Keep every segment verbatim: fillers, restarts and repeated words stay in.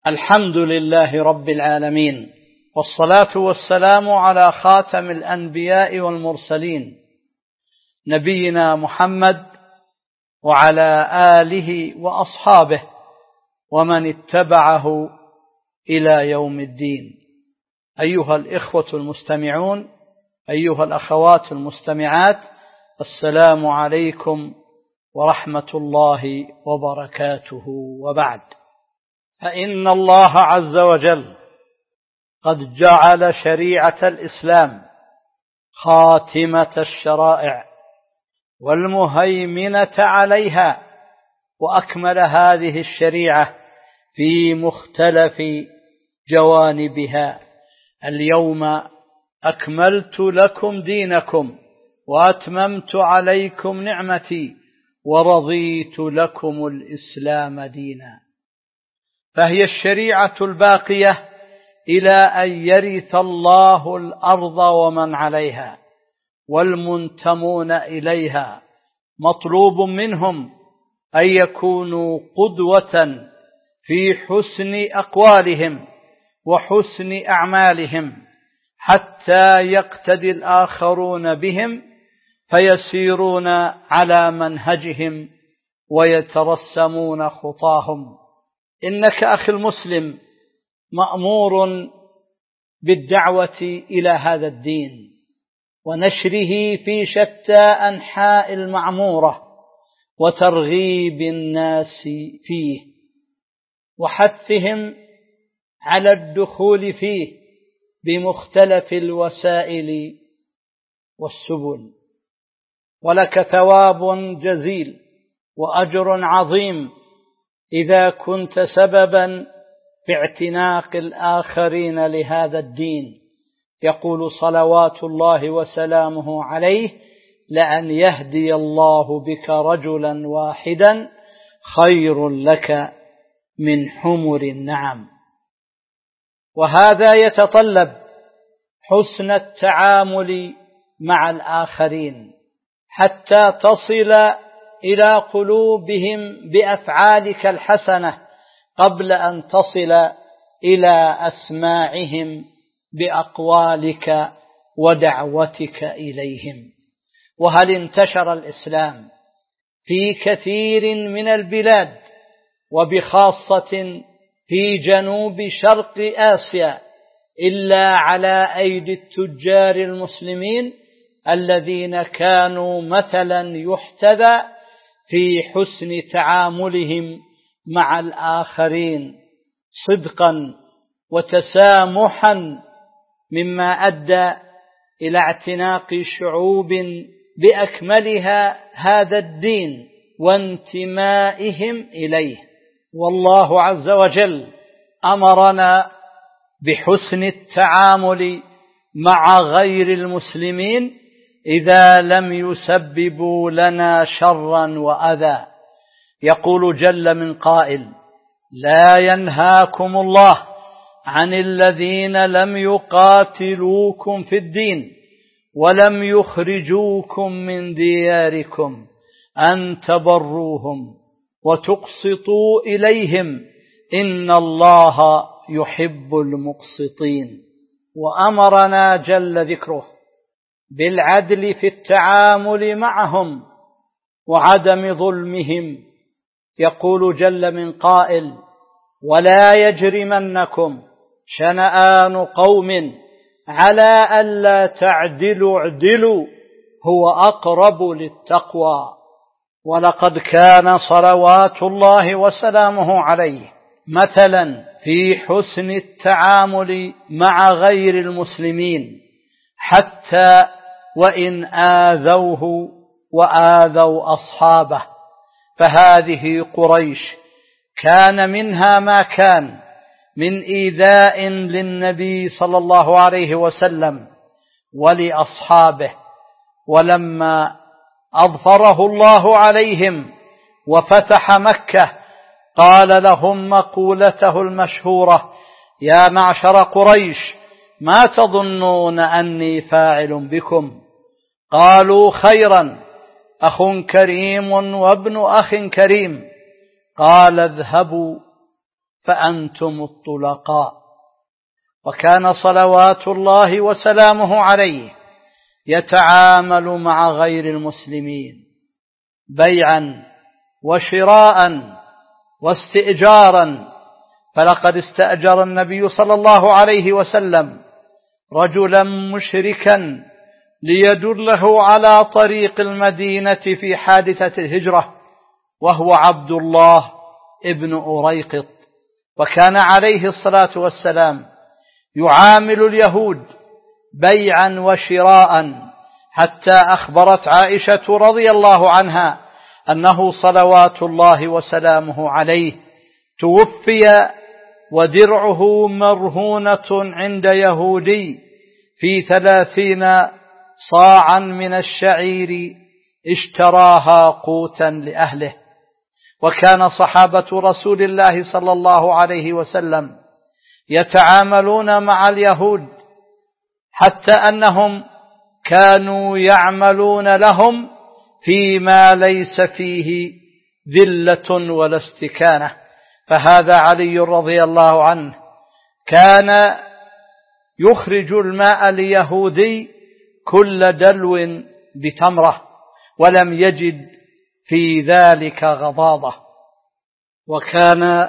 الحمد لله رب العالمين، والصلاة والسلام على خاتم الأنبياء والمرسلين نبينا محمد وعلى آله وأصحابه ومن اتبعه إلى يوم الدين. أيها الإخوة المستمعون، أيها الأخوات المستمعات، السلام عليكم ورحمة الله وبركاته. وبعد، فإن الله عز وجل قد جعل شريعة الإسلام خاتمة الشرائع والمهيمنة عليها، وأكمل هذه الشريعة في مختلف جوانبها. اليوم أكملت لكم دينكم وأتممت عليكم نعمتي ورضيت لكم الإسلام دينا. فهي الشريعة الباقية إلى أن يرث الله الأرض ومن عليها، والمنتمون إليها مطلوب منهم أن يكونوا قدوة في حسن أقوالهم وحسن أعمالهم، حتى يقتدي الآخرون بهم فيسيرون على منهجهم ويترسمون خطاهم. إنك أخي المسلم مأمور بالدعوة إلى هذا الدين ونشره في شتى أنحاء المعمورة، وترغيب الناس فيه وحثهم على الدخول فيه بمختلف الوسائل والسبل. ولك ثواب جزيل وأجر عظيم إذا كنت سببا في اعتناق الآخرين لهذا الدين. يقول صلوات الله وسلامه عليه: لأن يهدي الله بك رجلا واحدا خير لك من حمر النعم. وهذا يتطلب حسن التعامل مع الآخرين حتى تصل إلى قلوبهم بأفعالك الحسنة قبل أن تصل إلى أسماعهم بأقوالك ودعوتك إليهم. وهل انتشر الإسلام في كثير من البلاد، وبخاصة في جنوب شرق آسيا، إلا على أيدي التجار المسلمين الذين كانوا مثلا يحتذى في حسن تعاملهم مع الآخرين صدقا وتسامحا، مما أدى إلى اعتناق شعوب بأكملها هذا الدين وانتمائهم إليه. والله عز وجل أمرنا بحسن التعامل مع غير المسلمين إذا لم يسببوا لنا شرا وأذى. يقول جل من قائل: لا ينهاكم الله عن الذين لم يقاتلوكم في الدين ولم يخرجوكم من دياركم أن تبروهم وتقسطوا إليهم إن الله يحب المقسطين. وأمرنا جل ذكره بالعدل في التعامل معهم وعدم ظلمهم. يقول جل من قائل: ولا يجرمنكم شنآن قوم على ألا تعدلوا اعدلوا هو أقرب للتقوى. ولقد كان صلوات الله وسلامه عليه مثلا في حسن التعامل مع غير المسلمين، حتى وإن آذوه وآذوا أصحابه. فهذه قريش كان منها ما كان من إيذاء للنبي صلى الله عليه وسلم ولأصحابه، ولما أظفره الله عليهم وفتح مكة قال لهم مقولته المشهورة: يا معشر قريش ما تظنون أني فاعل بكم؟ قالوا: خيرا، أخ كريم وابن أخ كريم. قال: اذهبوا فأنتم الطلقاء. وكان صلوات الله وسلامه عليه يتعامل مع غير المسلمين بيعا وشراء واستئجارا، فلقد استأجر النبي صلى الله عليه وسلم رجلا مشركا ليدله على طريق المدينة في حادثة الهجرة، وهو عبد الله ابن أريقط. وكان عليه الصلاة والسلام يعامل اليهود بيعا وشراء، حتى أخبرت عائشة رضي الله عنها أنه صلوات الله وسلامه عليه توفي ودرعه مرهونة عند يهودي في ثلاثين صاعا من الشعير اشتراها قوتا لأهله. وكان صحابة رسول الله صلى الله عليه وسلم يتعاملون مع اليهود حتى أنهم كانوا يعملون لهم فيما ليس فيه ذلة ولا استكانة. فهذا علي رضي الله عنه كان يخرج الماء ليهودي كل دلو بتمرة ولم يجد في ذلك غضاضة. وكان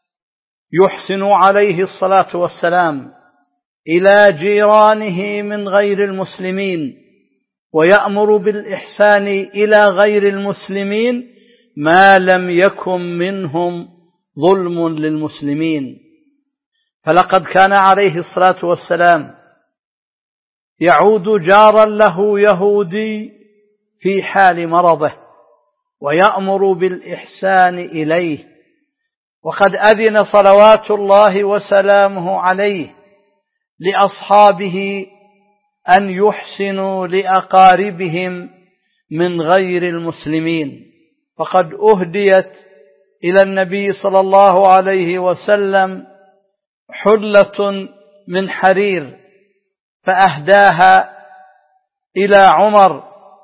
يحسن عليه الصلاة والسلام إلى جيرانه من غير المسلمين، ويأمر بالإحسان إلى غير المسلمين ما لم يكن منهم ظلم للمسلمين. فلقد كان عليه الصلاة والسلام يعود جارا له يهودي في حال مرضه ويأمر بالإحسان إليه، وقد أذن صلوات الله وسلامه عليه لأصحابه أن يحسنوا لأقاربهم من غير المسلمين. فقد أهديت إلى النبي صلى الله عليه وسلم حلة من حرير فأهداها إلى عمر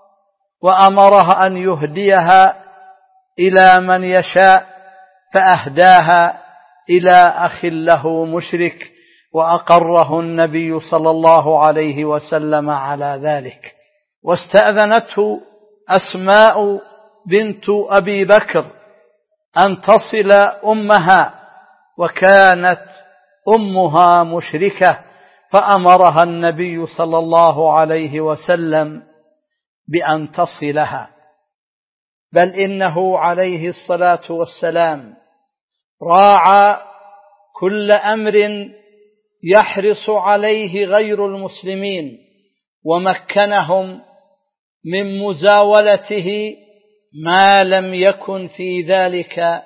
وأمرها أن يهديها إلى من يشاء، فأهداها إلى أخ له مشرك وأقره النبي صلى الله عليه وسلم على ذلك. واستأذنته أسماء بنت أبي بكر أن تصل أمها، وكانت أمها مشركة، فأمرها النبي صلى الله عليه وسلم بأن تصلها. بل إنه عليه الصلاة والسلام راعى كل أمر يحرص عليه غير المسلمين ومكنهم من مزاولته ما لم يكن في ذلك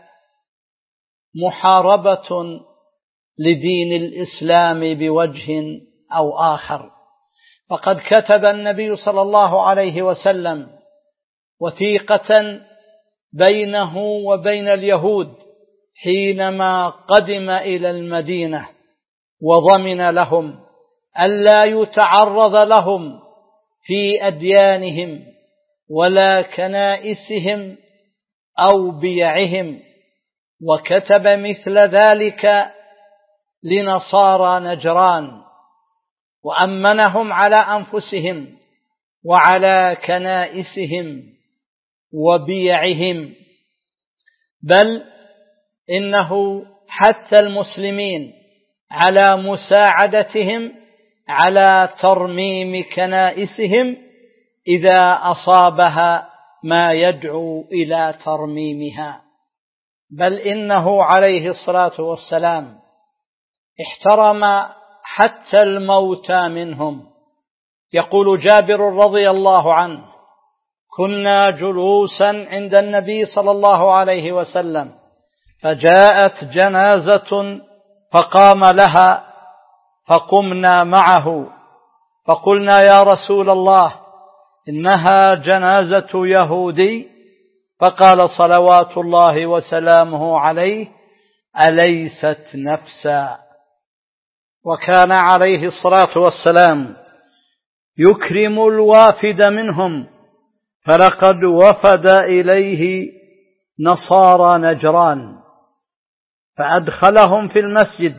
محاربة لدين الإسلام بوجه أو آخر. فقد كتب النبي صلى الله عليه وسلم وثيقة بينه وبين اليهود حينما قدم إلى المدينة، وضمن لهم ألا يتعرض لهم في أديانهم ولا كنائسهم أو بيعهم. وكتب مثل ذلك لنصارى نجران، وأمنهم على أنفسهم وعلى كنائسهم وبيعهم. بل إنه حث المسلمين على مساعدتهم على ترميم كنائسهم إذا أصابها ما يدعو إلى ترميمها. بل إنه عليه الصلاة والسلام احترم حتى الموتى منهم. يقول جابر رضي الله عنه: كنا جلوسا عند النبي صلى الله عليه وسلم فجاءت جنازة فقام لها فقمنا معه فقلنا: يا رسول الله إنها جنازة يهودي. فقال صلوات الله وسلامه عليه: أليست نفسا. وكان عليه الصلاة والسلام يكرم الوافد منهم، فلقد وفد إليه نصارى نجران فأدخلهم في المسجد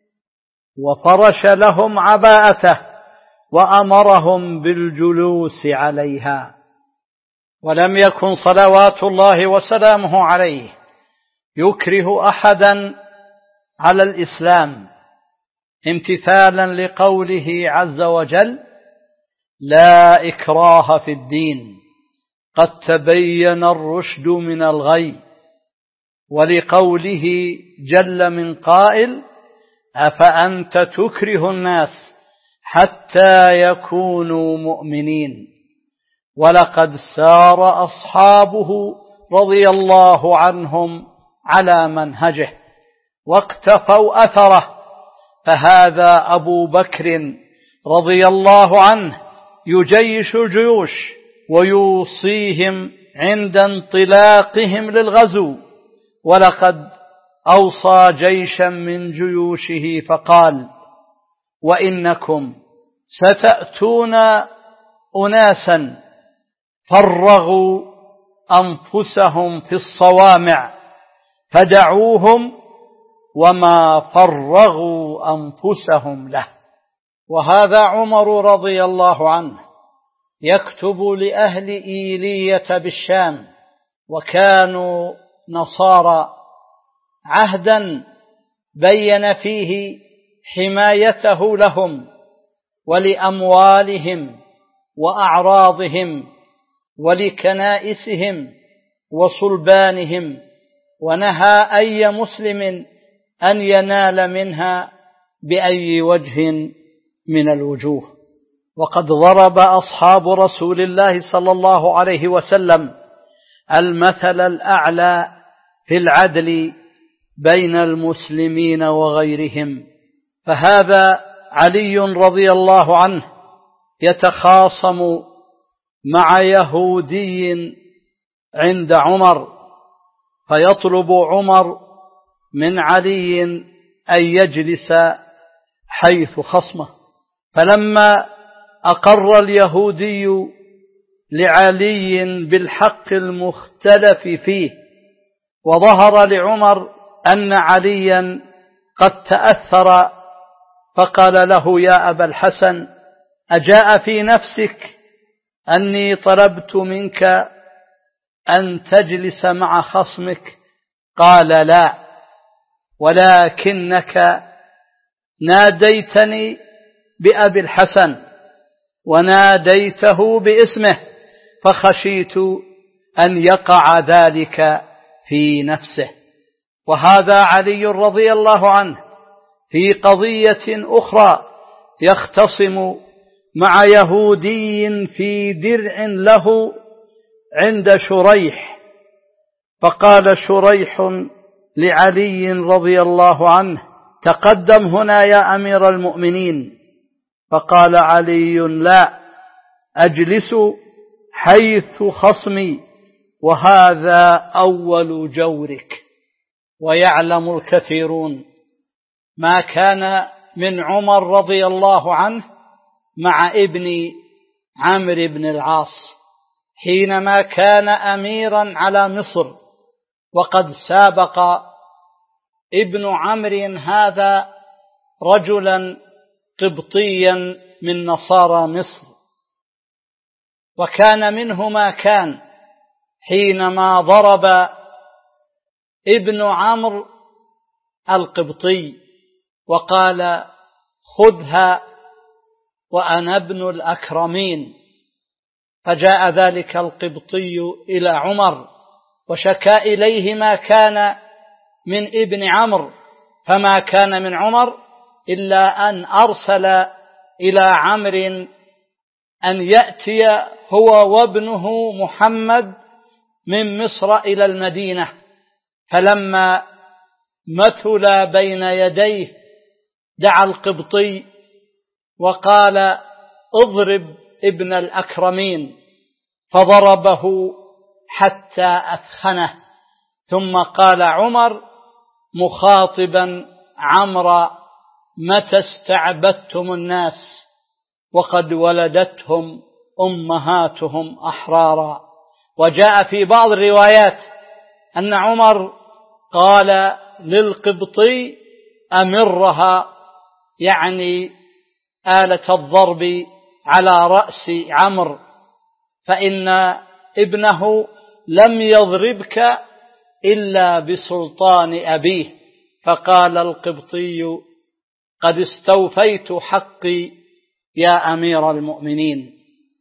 وفرش لهم عباءته وأمرهم بالجلوس عليها. ولم يكن صلوات الله وسلامه عليه يكره أحدا على الإسلام، امتثالا لقوله عز وجل: لا إكراه في الدين قد تبين الرشد من الغي، ولقوله جل من قائل: أفأنت تكره الناس حتى يكونوا مؤمنين. ولقد سار أصحابه رضي الله عنهم على منهجه واقتفوا أثره، فهذا أبو بكر رضي الله عنه يجيش الجيوش ويوصيهم عند انطلاقهم للغزو، ولقد أوصى جيشا من جيوشه فقال: وإنكم ستأتون أناسا فرغوا أنفسهم في الصوامع فدعوهم وما فرغوا أنفسهم له. وهذا عمر رضي الله عنه يكتب لأهل إيلية بالشام، وكانوا نصارى، عهدا بين فيه حمايته لهم ولأموالهم وأعراضهم ولكنائسهم وصلبانهم، ونهى أي مسلم أن ينال منها بأي وجه من الوجوه. وقد ضرب أصحاب رسول الله صلى الله عليه وسلم المثل الأعلى في العدل بين المسلمين وغيرهم، فهذا علي رضي الله عنه يتخاصم مع يهودي عند عمر، فيطلب عمر من علي أن يجلس حيث خصمه، فلما أقر اليهودي لعلي بالحق المختلف فيه وظهر لعمر أن عليا قد تأثر، فقال له: يا أبا الحسن، أجاء في نفسك أني طلبت منك أن تجلس مع خصمك؟ قال: لا، ولكنك ناديتني بأبي الحسن وناديته باسمه، فخشيت أن يقع ذلك في نفسه. وهذا علي رضي الله عنه في قضية أخرى يختصم مع يهودي في درع له عند شريح، فقال شريح لعلي رضي الله عنه: تقدم هنا يا أمير المؤمنين. فقال علي: لا، أجلس حيث خصمي، وهذا أول جورك. ويعلم الكثيرون ما كان من عمر رضي الله عنه مع ابن عمرو بن العاص حينما كان أميرا على مصر، وقد سابق ابن عمرو هذا رجلا قبطيا من نصارى مصر، وكان منه ما كان حينما ضرب ابن عمرو القبطي وقال: خذها وأنا ابن الأكرمين. فجاء ذلك القبطي إلى عمر وشكى إليه ما كان من ابن عمرو، فما كان من عمر إلا أن أرسل إلى عمرو أن يأتي هو وابنه محمد من مصر إلى المدينة، فلما مثل بين يديه دعا القبطي وقال: اضرب ابن الأكرمين، فضربه حتى أثخنه، ثم قال عمر مخاطبا عمرو: متى استعبدتم الناس وقد ولدتهم أمهاتهم أحرارا. وجاء في بعض الروايات أن عمر قال للقبطي أمرها، يعني آلة الضرب على رأس عمرو، فإن ابنه لم يضربك إلا بسلطان أبيه. فقال القبطي: قد استوفيت حقي يا أمير المؤمنين.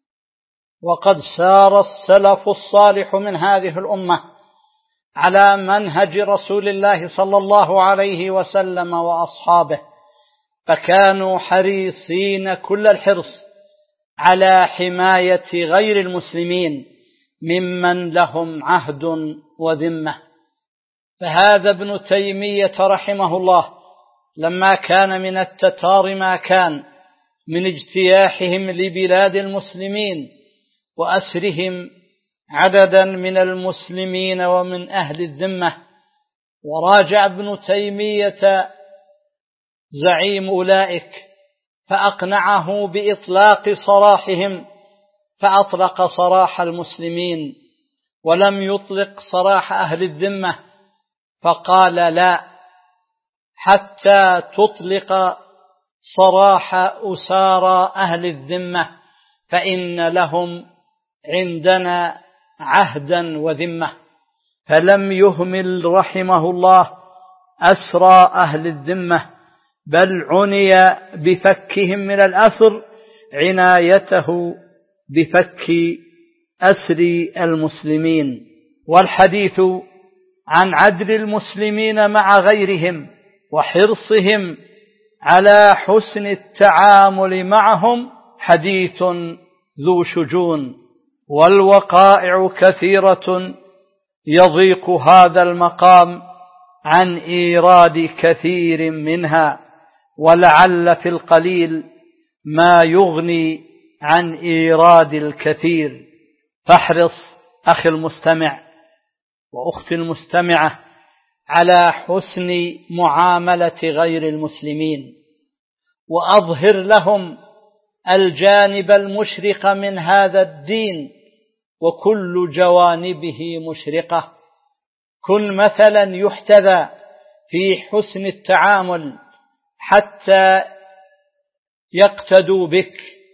وقد سار السلف الصالح من هذه الأمة على منهج رسول الله صلى الله عليه وسلم وأصحابه، فكانوا حريصين كل الحرص على حماية غير المسلمين ممن لهم عهد وذمة. فهذا ابن تيمية رحمه الله لما كان من التتار ما كان من اجتياحهم لبلاد المسلمين وأسرهم عددا من المسلمين ومن أهل الذمة، وراجع ابن تيمية زعيم أولئك فأقنعه بإطلاق سراحهم، فأطلق سراح المسلمين ولم يطلق سراح أهل الذمة، فقال: لا، حتى تطلق سراح أسارى أهل الذمة، فإن لهم عندنا عهدا وذمة. فلم يهمل رحمه الله أسرى أهل الذمة، بل عني بفكهم من الأسر عنايته بفك أسر المسلمين. والحديث عن عدل المسلمين مع غيرهم وحرصهم على حسن التعامل معهم حديث ذو شجون، والوقائع كثيرة يضيق هذا المقام عن إيراد كثير منها، ولعل في القليل ما يغني عن إيراد الكثير. فاحرص أخي المستمع وأختي المستمعة على حسن معاملة غير المسلمين، وأظهر لهم الجانب المشرق من هذا الدين، وكل جوانبه مشرقة. كن مثلا يحتذى في حسن التعامل حتى يقتدوا بك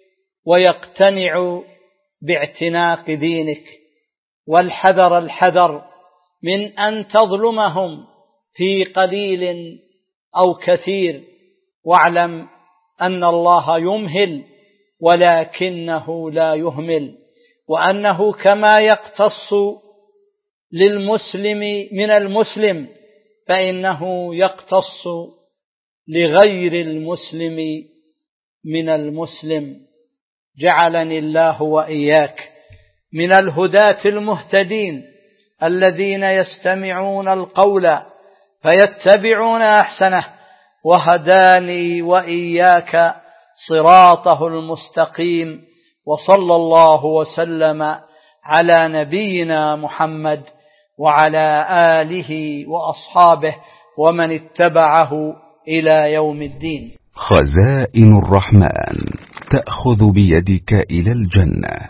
ويقتنعوا باعتناق دينك. والحذر الحذر من أن تظلمهم في قليل أو كثير، واعلم أن الله يمهل ولكنه لا يهمل، وأنه كما يقتص للمسلم من المسلم فإنه يقتص لغير المسلم من المسلم. جعلني الله وإياك من الهداة المهتدين الذين يستمعون القول فيتبعون أحسنه، وهداني وإياك صراطه المستقيم. وصلى الله وسلم على نبينا محمد وعلى آله وأصحابه ومن اتبعه إلى يوم الدين. خزائن الرحمن تأخذ بيدك إلى الجنة.